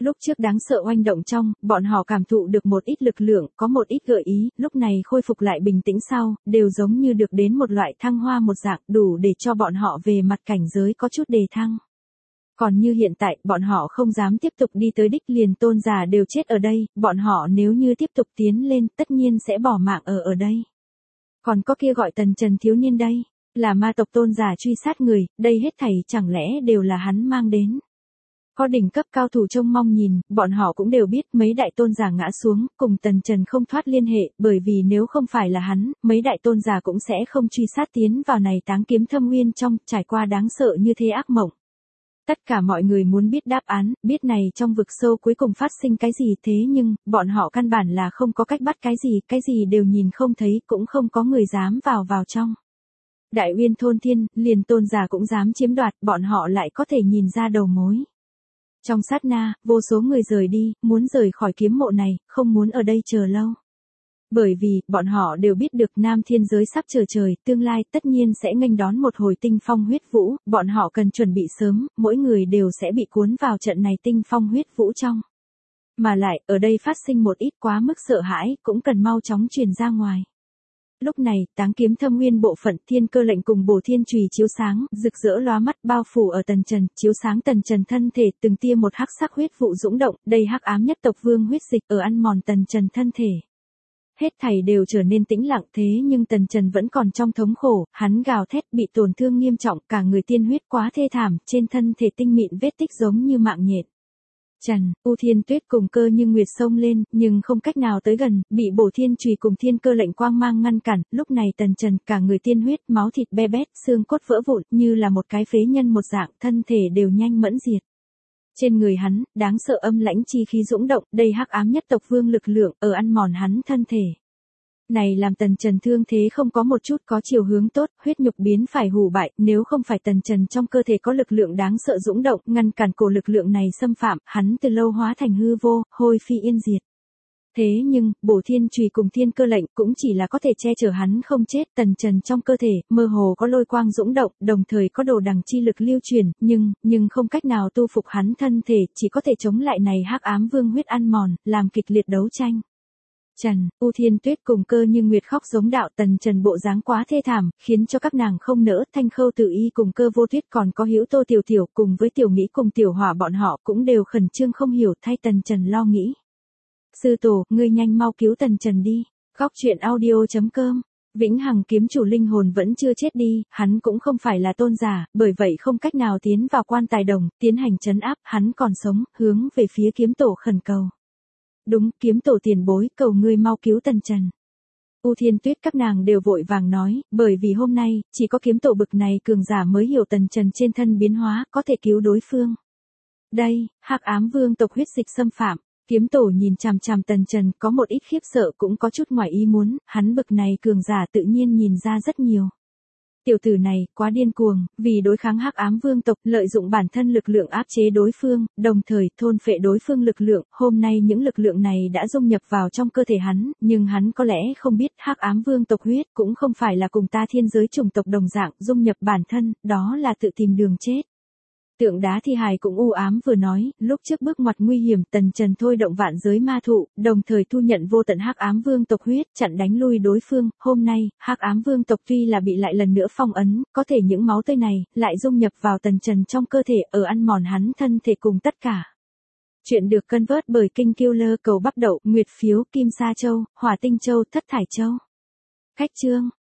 Lúc trước đáng sợ oanh động trong, bọn họ cảm thụ được một ít lực lượng, có một ít gợi ý, lúc này khôi phục lại bình tĩnh sau, đều giống như được đến một loại thăng hoa một dạng, đủ để cho bọn họ về mặt cảnh giới có chút đề thăng. Còn như hiện tại, bọn họ không dám tiếp tục đi tới đích, liền tôn giả đều chết ở đây, bọn họ nếu như tiếp tục tiến lên, tất nhiên sẽ bỏ mạng ở đây. Còn có kia gọi Tần Trần thiếu niên đây, là ma tộc tôn giả truy sát người, đây hết thảy chẳng lẽ đều là hắn mang đến. Có đỉnh cấp cao thủ trông mong nhìn, bọn họ cũng đều biết mấy đại tôn giả ngã xuống, cùng Tần Trần không thoát liên hệ, bởi vì nếu không phải là hắn, mấy đại tôn giả cũng sẽ không truy sát tiến vào này táng kiếm thâm nguyên trong, trải qua đáng sợ như thế ác mộng. Tất cả mọi người muốn biết đáp án, biết này trong vực sâu cuối cùng phát sinh cái gì, thế nhưng, bọn họ căn bản là không có cách bắt cái gì đều nhìn không thấy, cũng không có người dám vào trong. Đại Uyên thôn thiên, liền tôn giả cũng dám chiếm đoạt, bọn họ lại có thể nhìn ra đầu mối. Trong sát na, vô số người rời đi, muốn rời khỏi kiếm mộ này, không muốn ở đây chờ lâu. Bởi vì, bọn họ đều biết được Nam Thiên giới sắp trở trời, tương lai tất nhiên sẽ nghênh đón một hồi tinh phong huyết vũ, bọn họ cần chuẩn bị sớm, mỗi người đều sẽ bị cuốn vào trận này tinh phong huyết vũ trong. Mà lại, ở đây phát sinh một ít quá mức sợ hãi, cũng cần mau chóng truyền ra ngoài. Lúc này, táng kiếm thâm nguyên bộ phận thiên cơ lệnh cùng bổ thiên chùy chiếu sáng, rực rỡ lóa mắt bao phủ ở Tần Trần, chiếu sáng Tần Trần thân thể, từng tia một hắc sắc huyết vụ dũng động, đầy hắc ám nhất tộc vương huyết dịch ở ăn mòn Tần Trần thân thể. Hết thảy đều trở nên tĩnh lặng, thế nhưng Tần Trần vẫn còn trong thống khổ, hắn gào thét bị tổn thương nghiêm trọng, cả người tiên huyết quá thê thảm, trên thân thể tinh mịn vết tích giống như mạng nhện. Trần, U Thiên Tuyết cùng Cơ Như Nguyệt xông lên, nhưng không cách nào tới gần, bị bổ thiên chùy cùng thiên cơ lệnh quang mang ngăn cản, lúc này Tần Trần cả người tiên huyết, máu thịt be bét, xương cốt vỡ vụn, như là một cái phế nhân một dạng, thân thể đều nhanh mẫn diệt. Trên người hắn, đáng sợ âm lãnh chi khí dũng động, đầy hắc ám nhất tộc vương lực lượng, ở ăn mòn hắn thân thể. Này làm Tần Trần thương thế không có một chút có chiều hướng tốt, huyết nhục biến phải hủ bại, nếu không phải Tần Trần trong cơ thể có lực lượng đáng sợ dũng động, ngăn cản cổ lực lượng này xâm phạm, hắn từ lâu hóa thành hư vô, hôi phi yên diệt. Thế nhưng, bổ thiên chùy cùng thiên cơ lệnh cũng chỉ là có thể che chở hắn không chết, Tần Trần trong cơ thể, mơ hồ có lôi quang dũng động, đồng thời có đồ đằng chi lực lưu truyền, nhưng không cách nào tu phục hắn thân thể, chỉ có thể chống lại này hắc ám vương huyết ăn mòn, làm kịch liệt đấu tranh. Trần, U Thiên Tuyết cùng Cơ Như Nguyệt khóc giống đạo, Tần Trần bộ dáng quá thê thảm, khiến cho các nàng không nỡ, Thanh Khâu Tử Y cùng Cơ Vô Tuyết còn có Hữu Tô Tiểu Tiểu cùng với Tiểu Mỹ cùng Tiểu Hỏa bọn họ cũng đều khẩn trương không hiểu, thay Tần Trần lo nghĩ. Sư tổ, ngươi nhanh mau cứu Tần Trần đi. Góc truyện audio.com. Vĩnh Hằng kiếm chủ linh hồn vẫn chưa chết đi, hắn cũng không phải là tôn giả, bởi vậy không cách nào tiến vào quan tài đồng, tiến hành trấn áp, hắn còn sống, hướng về phía kiếm tổ khẩn cầu. Đúng, kiếm tổ tiền bối, cầu ngươi mau cứu Tần Trần. U Thiên Tuyết các nàng đều vội vàng nói, bởi vì hôm nay, chỉ có kiếm tổ bực này cường giả mới hiểu Tần Trần trên thân biến hóa, có thể cứu đối phương. Đây, hắc ám vương tộc huyết dịch xâm phạm. Kiếm tổ nhìn chằm chằm Tần Trần, có một ít khiếp sợ cũng có chút ngoài ý muốn, hắn bực này cường giả tự nhiên nhìn ra rất nhiều. Tiểu tử này, quá điên cuồng, vì đối kháng hắc ám vương tộc, lợi dụng bản thân lực lượng áp chế đối phương, đồng thời thôn phệ đối phương lực lượng, hôm nay những lực lượng này đã dung nhập vào trong cơ thể hắn, nhưng hắn có lẽ không biết hắc ám vương tộc huyết cũng không phải là cùng ta thiên giới chủng tộc đồng dạng, dung nhập bản thân, đó là tự tìm đường chết. Tượng đá thi hài cũng u ám vừa nói, lúc trước bước ngoặt nguy hiểm, Tần Trần thôi động vạn giới ma thụ, đồng thời thu nhận vô tận hắc ám vương tộc huyết, chặn đánh lui đối phương, hôm nay, hắc ám vương tộc tuy là bị lại lần nữa phong ấn, có thể những máu tươi này, lại dung nhập vào Tần Trần trong cơ thể, ở ăn mòn hắn thân thể cùng tất cả. Chuyện được cân vớt bởi Kinh Killer cầu bắp đậu, Nguyệt phiếu, Kim Sa Châu, Hỏa Tinh Châu, Thất Thải Châu. Khách chương.